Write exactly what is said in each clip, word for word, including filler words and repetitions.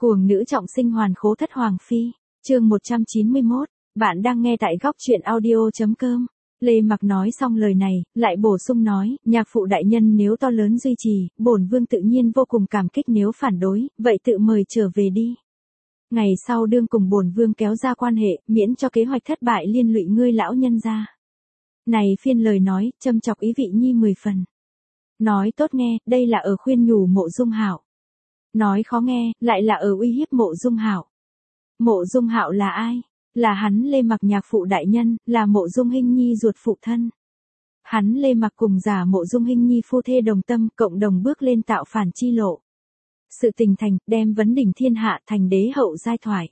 Cuồng nữ trọng sinh hoàn khố thất hoàng phi, chương một trăm chín mươi mốt, bạn đang nghe tại góc truyện audio.com. Lê Mặc nói xong lời này, lại bổ sung nói, nhạc phụ đại nhân nếu to lớn duy trì, bổn vương tự nhiên vô cùng cảm kích, nếu phản đối, vậy tự mời trở về đi. Ngày sau đương cùng bổn vương kéo ra quan hệ, miễn cho kế hoạch thất bại liên lụy ngươi lão nhân gia. Này phiên lời nói, châm chọc ý vị nhi mười phần. Nói tốt nghe, đây là ở khuyên nhủ Mộ Dung Hạo. Nói khó nghe, lại là ở uy hiếp Mộ Dung Hạo. Mộ Dung Hạo là ai? Là hắn Lê Mặc nhạc phụ đại nhân, là Mộ Dung Hinh Nhi ruột phụ thân. Hắn Lê Mặc cùng giả Mộ Dung Hinh Nhi phu thê đồng tâm, cộng đồng bước lên tạo phản chi lộ. Sự tình thành, đem vấn đỉnh thiên hạ thành đế hậu giai thoại.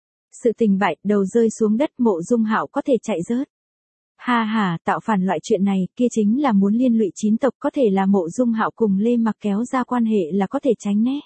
Sự tình bại, đầu rơi xuống đất, Mộ Dung Hạo có thể chạy rớt. Ha ha, tạo phản loại chuyện này, kia chính là muốn liên lụy chín tộc, có thể là Mộ Dung Hạo cùng Lê Mặc kéo ra quan hệ là có thể tránh né.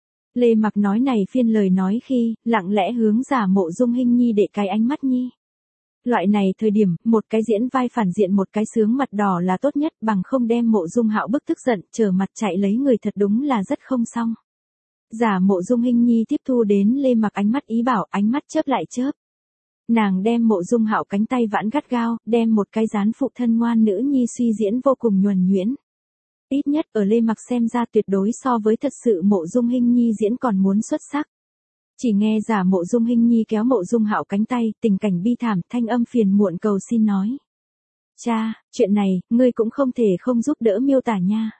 Lê Mặc nói này phiên lời nói khi, lặng lẽ hướng giả Mộ Dung Hinh Nhi để cái ánh mắt nhi. Loại này thời điểm, một cái diễn vai phản diện một cái sướng mặt đỏ là tốt nhất, bằng không đem Mộ Dung Hạo bức tức giận, trở mặt chạy lấy người thật đúng là rất không xong. Giả Mộ Dung Hinh Nhi tiếp thu đến Lê Mặc ánh mắt ý bảo, ánh mắt chớp lại chớp. Nàng đem Mộ Dung Hạo cánh tay vãn gắt gao, đem một cái gián phụ thân ngoan nữ nhi suy diễn vô cùng nhuần nhuyễn. Ít nhất ở Lê Mặc xem ra tuyệt đối so với thật sự Mộ Dung Hinh Nhi diễn còn muốn xuất sắc. Chỉ nghe giả Mộ Dung Hinh Nhi kéo Mộ Dung Hạo cánh tay, tình cảnh bi thảm, thanh âm phiền muộn cầu xin nói. Cha, chuyện này, ngươi cũng không thể không giúp đỡ miêu tả nha.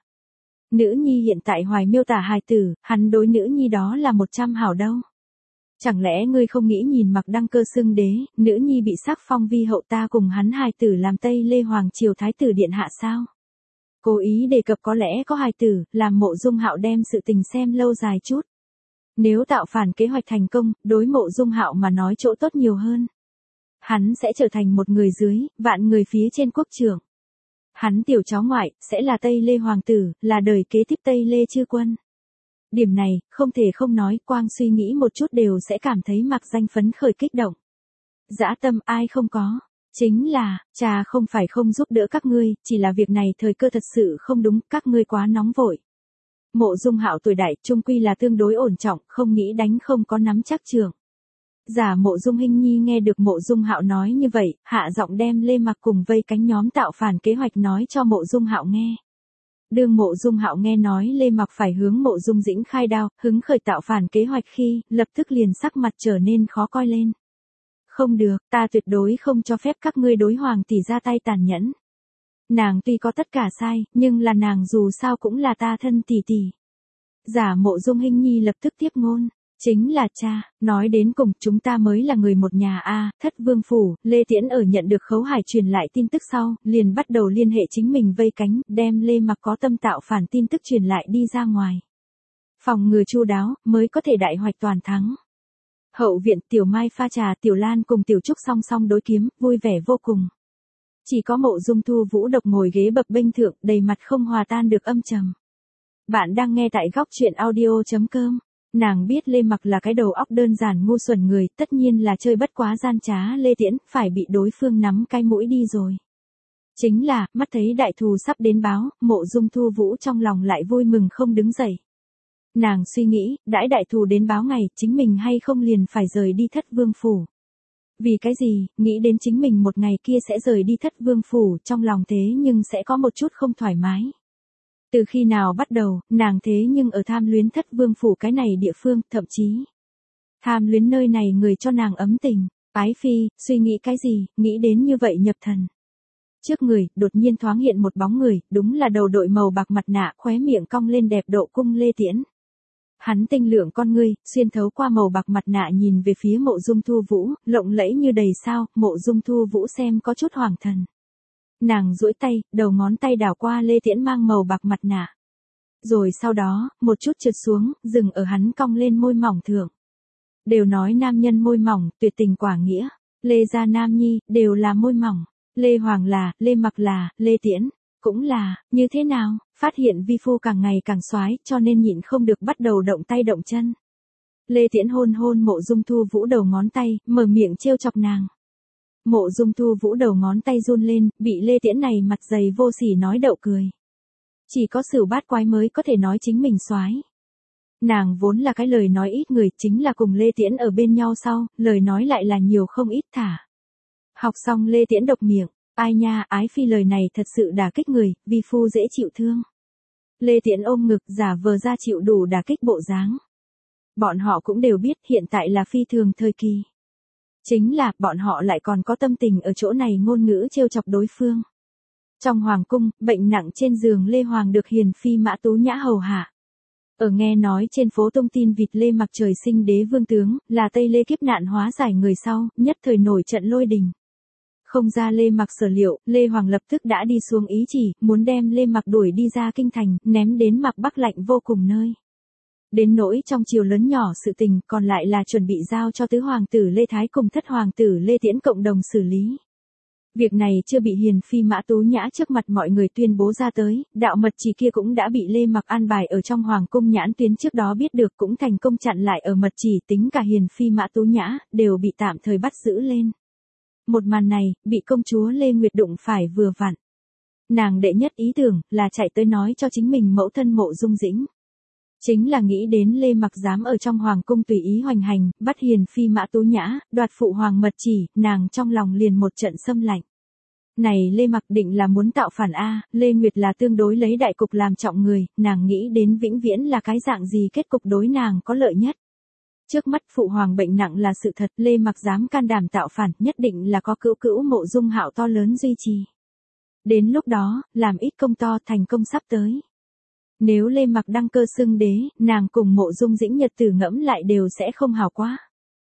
Nữ nhi hiện tại hoài miêu tả hài tử, hắn đối nữ nhi đó là một trăm hảo đâu. Chẳng lẽ ngươi không nghĩ nhìn Mặc đăng cơ xưng đế, nữ nhi bị sắc phong vi hậu ta cùng hắn hài tử làm Tây Lê Hoàng triều thái tử điện hạ sao? Cố ý đề cập có lẽ có hài tử, làm Mộ Dung Hạo đem sự tình xem lâu dài chút. Nếu tạo phản kế hoạch thành công, đối Mộ Dung Hạo mà nói chỗ tốt nhiều hơn. Hắn sẽ trở thành một người dưới, vạn người phía trên quốc trưởng. Hắn tiểu cháu ngoại, sẽ là Tây Lê Hoàng tử, là đời kế tiếp Tây Lê chư quân. Điểm này, không thể không nói, quang suy nghĩ một chút đều sẽ cảm thấy mặc danh phấn khởi kích động. Dã tâm ai không có. Chính là, cha không phải không giúp đỡ các ngươi, chỉ là việc này thời cơ thật sự không đúng, các ngươi quá nóng vội. Mộ Dung Hạo tuổi đại, trung quy là tương đối ổn trọng, không nghĩ đánh không có nắm chắc trường. Giả Mộ Dung Hinh Nhi nghe được Mộ Dung Hạo nói như vậy, hạ giọng đem Lê Mặc cùng vây cánh nhóm tạo phản kế hoạch nói cho Mộ Dung Hạo nghe. Đương Mộ Dung Hạo nghe nói Lê Mặc phải hướng Mộ Dung Dĩnh khai đao, hứng khởi tạo phản kế hoạch khi, lập tức liền sắc mặt trở nên khó coi lên. Không được, ta tuyệt đối không cho phép các ngươi đối hoàng tỷ ra tay tàn nhẫn. Nàng tuy có tất cả sai, nhưng là nàng dù sao cũng là ta thân tỷ tỷ. Giả Mộ Dung Hinh Nhi lập tức tiếp ngôn. Chính là cha, nói đến cùng chúng ta mới là người một nhà a. Thất vương phủ, Lê Tiễn ở nhận được Khấu Hải truyền lại tin tức sau, liền bắt đầu liên hệ chính mình vây cánh, đem Lê Mặc có tâm tạo phản tin tức truyền lại đi ra ngoài. Phòng ngừa chu đáo, mới có thể đại hoạch toàn thắng. Hậu viện Tiểu Mai pha trà, Tiểu Lan cùng Tiểu Trúc song song đối kiếm, vui vẻ vô cùng. Chỉ có Mộ Dung Thu Vũ độc ngồi ghế bập bênh thượng, đầy mặt không hòa tan được âm trầm. Bạn đang nghe tại góc truyện audio.com. Nàng biết Lê Mặc là cái đầu óc đơn giản ngu xuẩn người, tất nhiên là chơi bất quá gian trá Lê Tiễn, phải bị đối phương nắm cái mũi đi rồi. Chính là, mắt thấy đại thù sắp đến báo, Mộ Dung Thu Vũ trong lòng lại vui mừng không đứng dậy. Nàng suy nghĩ, đãi đại thù đến báo ngày, chính mình hay không liền phải rời đi Thất Vương phủ. Vì cái gì, nghĩ đến chính mình một ngày kia sẽ rời đi Thất Vương phủ, trong lòng thế nhưng sẽ có một chút không thoải mái. Từ khi nào bắt đầu, nàng thế nhưng ở tham luyến Thất Vương phủ cái này địa phương, thậm chí tham luyến nơi này người cho nàng ấm tình. Ái phi, suy nghĩ cái gì, nghĩ đến như vậy nhập thần. Trước người, đột nhiên thoáng hiện một bóng người, đúng là đầu đội màu bạc mặt nạ, khóe miệng cong lên đẹp độ cung Lê Tiễn. Hắn tinh lượng con ngươi, xuyên thấu qua màu bạc mặt nạ nhìn về phía Mộ Dung Thu Vũ, lộng lẫy như đầy sao, Mộ Dung Thu Vũ xem có chút hoàng thần. Nàng duỗi tay, đầu ngón tay đảo qua Lê Tiễn mang màu bạc mặt nạ. Rồi sau đó, một chút trượt xuống, dừng ở hắn cong lên môi mỏng thượng. Đều nói nam nhân môi mỏng, tuyệt tình quả nghĩa. Lê gia nam nhi, đều là môi mỏng. Lê Hoàng là, Lê Mặc là, Lê Tiễn, cũng là, như thế nào, phát hiện vi phu càng ngày càng xoái, cho nên nhịn không được bắt đầu động tay động chân. Lê Tiễn hôn hôn Mộ Dung Thu Vũ đầu ngón tay, mở miệng trêu chọc nàng. Mộ Dung Thu Vũ đầu ngón tay run lên, bị Lê Tiễn này mặt dày vô sỉ nói đậu cười. Chỉ có Sửu Bát Quái mới có thể nói chính mình soái. Nàng vốn là cái lời nói ít người, chính là cùng Lê Tiễn ở bên nhau sau, lời nói lại là nhiều không ít thả. Học xong Lê Tiễn độc miệng, ai nha, ái phi lời này thật sự đả kích người, vi phu dễ chịu thương. Lê Tiễn ôm ngực giả vờ ra chịu đủ đả kích bộ dáng. Bọn họ cũng đều biết hiện tại là phi thường thời kỳ. Chính là, bọn họ lại còn có tâm tình ở chỗ này ngôn ngữ trêu chọc đối phương. Trong hoàng cung, bệnh nặng trên giường Lê Hoàng được hiền phi Mã Tú Nhã hầu hạ. Ở nghe nói trên phố tung tin vịt Lê Mặc trời sinh đế vương tướng, là Tây Lê kiếp nạn hóa giải người sau, nhất thời nổi trận lôi đình. Không ra Lê Mặc sở liệu, Lê Hoàng lập tức đã đi xuống ý chỉ, muốn đem Lê Mặc đuổi đi ra kinh thành, ném đến Mạc Bắc lạnh vô cùng nơi. Đến nỗi trong triều lớn nhỏ sự tình, còn lại là chuẩn bị giao cho tứ hoàng tử Lê Thái cùng thất hoàng tử Lê Tiễn cộng đồng xử lý. Việc này chưa bị hiền phi Mã Tú Nhã trước mặt mọi người tuyên bố ra tới, đạo mật chỉ kia cũng đã bị Lê Mặc an bài ở trong hoàng cung nhãn tuyến trước đó biết được, cũng thành công chặn lại ở mật chỉ, tính cả hiền phi Mã Tú Nhã, đều bị tạm thời bắt giữ lên. Một màn này, bị công chúa Lê Nguyệt đụng phải vừa vặn. Nàng đệ nhất ý tưởng, là chạy tới nói cho chính mình mẫu thân Mộ Dung Dĩnh. Chính là nghĩ đến Lê Mặc dám ở trong hoàng cung tùy ý hoành hành, bắt hiền phi Mã Tú Nhã, đoạt phụ hoàng mật chỉ, nàng trong lòng liền một trận xâm lạnh. Này Lê Mặc định là muốn tạo phản A, Lê Nguyệt là tương đối lấy đại cục làm trọng người, nàng nghĩ đến vĩnh viễn là cái dạng gì kết cục đối nàng có lợi nhất. Trước mắt phụ hoàng bệnh nặng là sự thật, Lê Mặc dám can đảm tạo phản, nhất định là có cữu cữu Mộ Dung Hạo to lớn duy trì. Đến lúc đó, làm ít công to, thành công sắp tới. Nếu Lê Mặc đăng cơ xưng đế, nàng cùng Mộ Dung Dĩnh nhật tử ngẫm lại đều sẽ không hào quá.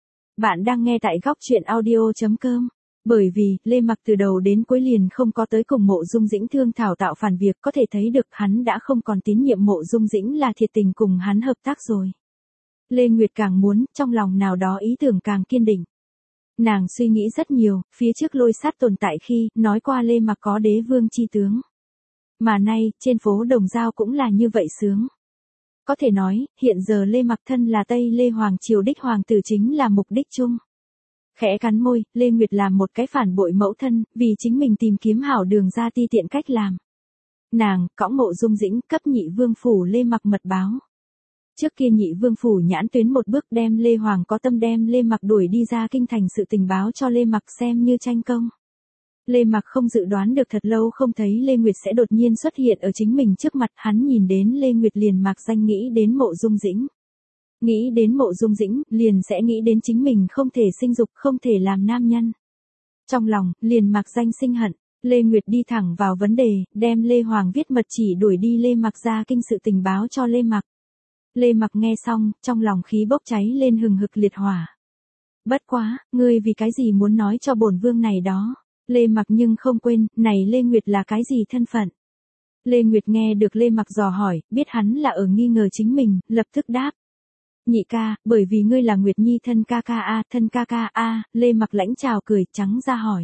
Bạn đang nghe tại góc truyện audio chấm com. Bởi vì, Lê Mặc từ đầu đến cuối liền không có tới cùng Mộ Dung Dĩnh thương thảo tạo phản việc, có thể thấy được hắn đã không còn tín nhiệm Mộ Dung Dĩnh là thiệt tình cùng hắn hợp tác rồi. Lê Nguyệt càng muốn, trong lòng nào đó ý tưởng càng kiên định. Nàng suy nghĩ rất nhiều, phía trước Lôi Sát tồn tại khi, nói qua Lê Mặc có đế vương chi tướng. Mà nay, trên phố Đồng Giao cũng là như vậy sướng. Có thể nói, hiện giờ Lê Mặc thân là Tây Lê Hoàng triều đích hoàng tử chính là mục đích chung. Khẽ cắn môi, Lê Nguyệt làm một cái phản bội mẫu thân, vì chính mình tìm kiếm hảo đường ra ti tiện cách làm. Nàng, cõng Mộ Dung Dĩnh, cấp nhị vương phủ Lê Mặc mật báo. Trước kia nhị vương phủ nhãn tuyến một bước đem Lê Hoàng có tâm đem Lê Mặc đuổi đi ra kinh thành sự tình báo cho Lê Mặc xem như tranh công. Lê Mặc không dự đoán được thật lâu không thấy Lê Nguyệt sẽ đột nhiên xuất hiện ở chính mình trước mặt, hắn nhìn đến Lê Nguyệt liền mạc danh nghĩ đến Mộ Dung Dĩnh. Nghĩ đến Mộ Dung Dĩnh, liền sẽ nghĩ đến chính mình không thể sinh dục, không thể làm nam nhân. Trong lòng, liền mạc danh sinh hận, Lê Nguyệt đi thẳng vào vấn đề, đem Lê Hoàng viết mật chỉ đuổi đi Lê Mặc ra kinh sự tình báo cho Lê Mặc. Lê Mặc nghe xong, trong lòng khí bốc cháy lên hừng hực liệt hỏa. Bất quá, ngươi vì cái gì muốn nói cho bổn vương này đó? Lê Mặc nhưng không quên, này Lê Nguyệt là cái gì thân phận? Lê Nguyệt nghe được Lê Mặc dò hỏi, biết hắn là ở nghi ngờ chính mình, lập tức đáp. Nhị ca, bởi vì ngươi là Nguyệt Nhi thân ca ca a, thân ca ca a, Lê Mặc lãnh chào cười trắng ra hỏi.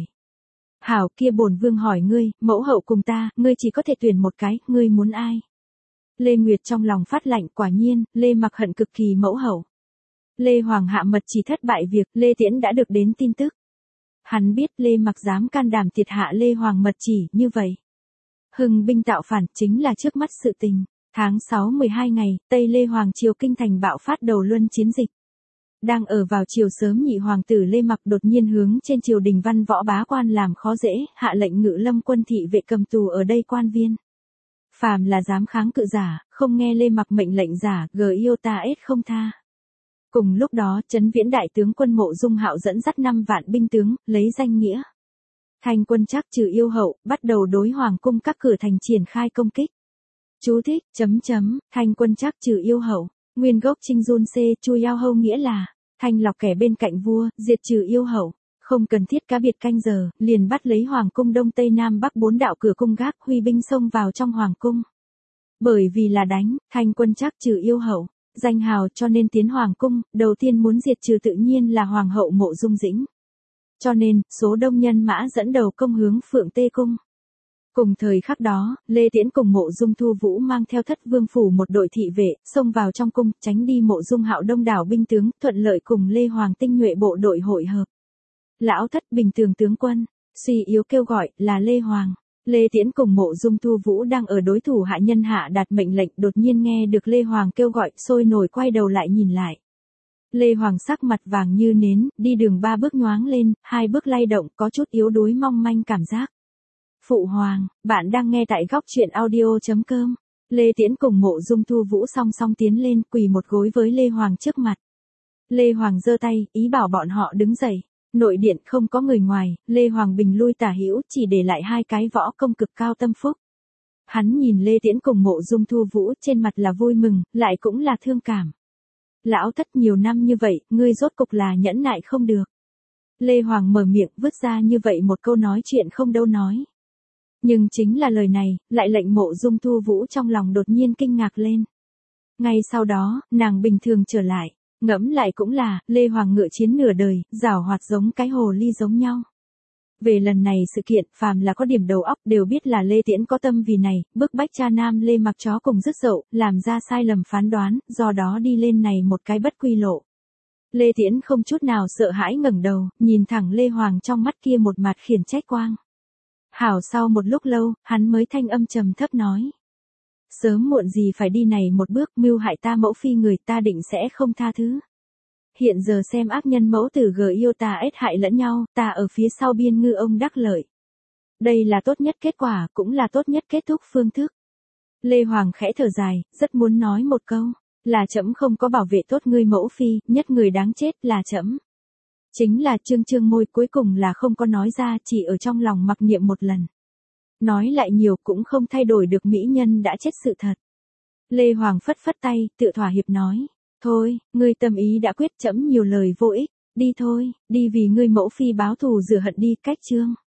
Hảo kia bổn vương hỏi ngươi, mẫu hậu cùng ta, ngươi chỉ có thể tuyển một cái, ngươi muốn ai? Lê Nguyệt trong lòng phát lạnh, quả nhiên, Lê Mặc hận cực kỳ mẫu hậu. Lê Hoàng hạ mật chỉ thất bại việc, Lê Tiễn đã được đến tin tức. Hắn biết Lê Mặc dám can đảm tiệt hạ Lê Hoàng mật chỉ, như vậy. Hưng binh tạo phản chính là trước mắt sự tình. Tháng sáu mười hai ngày, Tây Lê Hoàng triều kinh thành bạo phát đầu luân chiến dịch. Đang ở vào chiều sớm nhị hoàng tử Lê Mặc đột nhiên hướng trên triều đình văn võ bá quan làm khó dễ, hạ lệnh ngự lâm quân thị vệ cầm tù ở đây quan viên. Phàm là dám kháng cự giả, không nghe Lê Mặc mệnh lệnh giả, gờ yêu ta ết không tha. Cùng lúc đó, Trấn Viễn đại tướng quân Mộ Dung Hạo dẫn dắt năm vạn binh tướng, lấy danh nghĩa Thành quân Trác trừ yêu hậu, bắt đầu đối hoàng cung các cửa thành triển khai công kích. Chú thích, chấm chấm, Thành quân Trác trừ yêu hậu, nguyên gốc Trinh Jun C, Chu Yao Hâu nghĩa là thanh lọc kẻ bên cạnh vua, diệt trừ yêu hậu. Không cần thiết cá biệt canh giờ, liền bắt lấy hoàng cung đông tây nam bắc bốn đạo cửa cung gác, huy binh xông vào trong hoàng cung. Bởi vì là đánh, Thành quân Trác trừ yêu hậu, danh hào cho nên tiến hoàng cung, đầu tiên muốn diệt trừ tự nhiên là hoàng hậu Mộ Dung Dĩnh. Cho nên, số đông nhân mã dẫn đầu công hướng Phượng Tê cung. Cùng thời khắc đó, Lê Tiễn cùng Mộ Dung Thu Vũ mang theo thất vương phủ một đội thị vệ, xông vào trong cung, tránh đi Mộ Dung Hạo đông đảo binh tướng, thuận lợi cùng Lê Hoàng tinh nhuệ bộ đội hội hợp. Lão thất bình thường tướng quân, suy yếu kêu gọi, là Lê Hoàng. Lê Tiễn cùng Mộ Dung Thu Vũ đang ở đối thủ hạ nhân hạ đạt mệnh lệnh, đột nhiên nghe được Lê Hoàng kêu gọi, sôi nổi quay đầu lại nhìn lại. Lê Hoàng sắc mặt vàng như nến, đi đường ba bước nhoáng lên, hai bước lay động, có chút yếu đuối mong manh cảm giác. Phụ Hoàng, bạn đang nghe tại góc truyện audio.com. Lê Tiễn cùng Mộ Dung Thu Vũ song song tiến lên, quỳ một gối với Lê Hoàng trước mặt. Lê Hoàng giơ tay, ý bảo bọn họ đứng dậy. Nội điện không có người ngoài, Lê Hoàng bình lui tả hữu, chỉ để lại hai cái võ công cực cao tâm phúc. Hắn nhìn Lê Tiễn cùng Mộ Dung Thu Vũ, trên mặt là vui mừng, lại cũng là thương cảm. Lão thất nhiều năm như vậy, ngươi rốt cục là nhẫn nại không được. Lê Hoàng mở miệng vứt ra như vậy một câu nói chuyện không đâu nói. Nhưng chính là lời này, lại lệnh Mộ Dung Thu Vũ trong lòng đột nhiên kinh ngạc lên. Ngay sau đó, nàng bình thường trở lại. Ngẫm lại cũng là, Lê Hoàng ngựa chiến nửa đời, giảo hoạt giống cái hồ ly giống nhau. Về lần này sự kiện, phàm là có điểm đầu óc đều biết là Lê Tiễn có tâm vì này, bức bách cha nam Lê Mặc chó cùng dứt dậu, làm ra sai lầm phán đoán, do đó đi lên này một cái bất quy lộ. Lê Tiễn không chút nào sợ hãi ngẩng đầu, nhìn thẳng Lê Hoàng trong mắt kia một mặt khiển trách quang. Hảo sau một lúc lâu, hắn mới thanh âm trầm thấp nói. Sớm muộn gì phải đi này một bước, mưu hại ta mẫu phi người, ta định sẽ không tha thứ. Hiện giờ xem ác nhân mẫu tử gờ yêu ta ết hại lẫn nhau, ta ở phía sau biên ngư ông đắc lợi. Đây là tốt nhất kết quả, cũng là tốt nhất kết thúc phương thức. Lê Hoàng khẽ thở dài, rất muốn nói một câu, là trẫm không có bảo vệ tốt ngươi mẫu phi, nhất người đáng chết là trẫm. Chính là trương trương môi cuối cùng là không có nói ra, chỉ ở trong lòng mặc niệm một lần. Nói lại nhiều cũng không thay đổi được mỹ nhân đã chết sự thật. Lê Hoàng phất phất tay, tự thỏa hiệp nói. Thôi, ngươi tâm ý đã quyết, trẫm nhiều lời vô ích. Đi thôi, đi vì ngươi mẫu phi báo thù rửa hận đi, cách chương.